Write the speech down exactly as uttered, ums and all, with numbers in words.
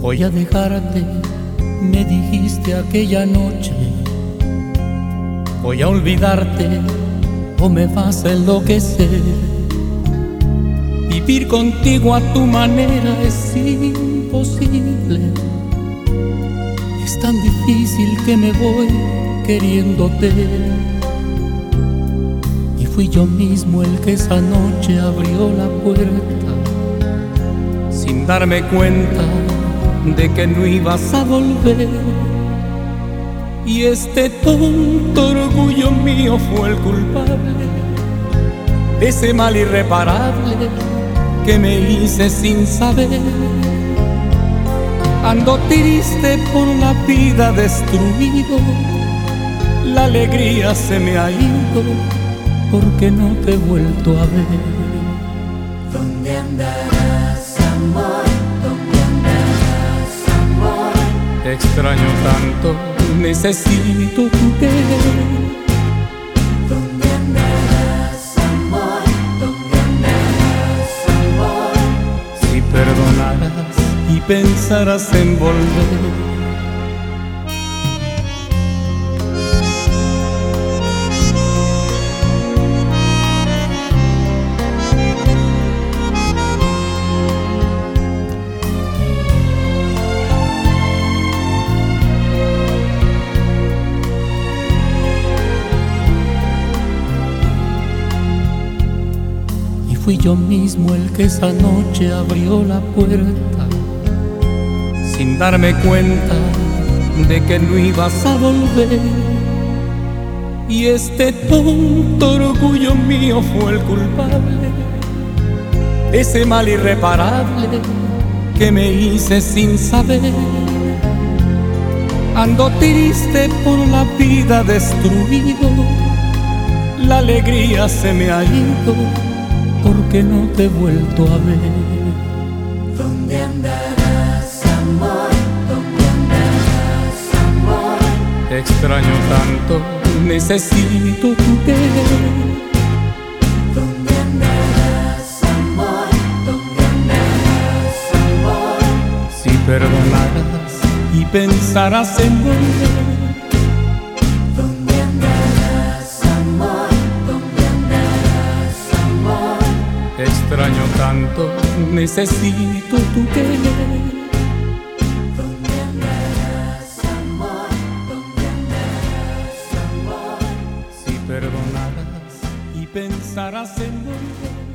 Voy a dejarte, me dijiste aquella noche. Voy a olvidarte o me vas a enloquecer. Vivir contigo a tu manera es imposible. Es tan difícil que me voy queriéndote. Y fui yo mismo el que esa noche abrió la puerta, sin darme cuenta de que no ibas a volver. Y este tonto orgullo mío fue el culpable de ese mal irreparable que me hice sin saber. Ando triste por la vida destruido, la alegría se me ha ido porque no te he vuelto a ver. ¿Dónde andarás, amor? ¿Dónde andarás, amor? Te extraño tanto, necesito tu querer. ¿Dónde andarás, amor? ¿Dónde andarás, amor? Si perdonaras y pensarás en volver. Fui yo mismo el que esa noche abrió la puerta, sin darme cuenta de que no ibas a volver. Y este tonto orgullo mío fue el culpable de ese mal irreparable que me hice sin saber. Ando triste por la vida destruido, la alegría se me ha ido porque no te he vuelto a ver. ¿Dónde andarás, amor? ¿Dónde andarás, amor? Te extraño tanto, necesito tu querer. ¿Dónde andarás, amor? ¿Dónde andarás, amor? Si perdonaras y pensarás en volver. Te extraño tanto, necesito tu querer. ¿Dónde andarás, amor? ¿Dónde andarás, amor? Si perdonaras y pensarás en volver.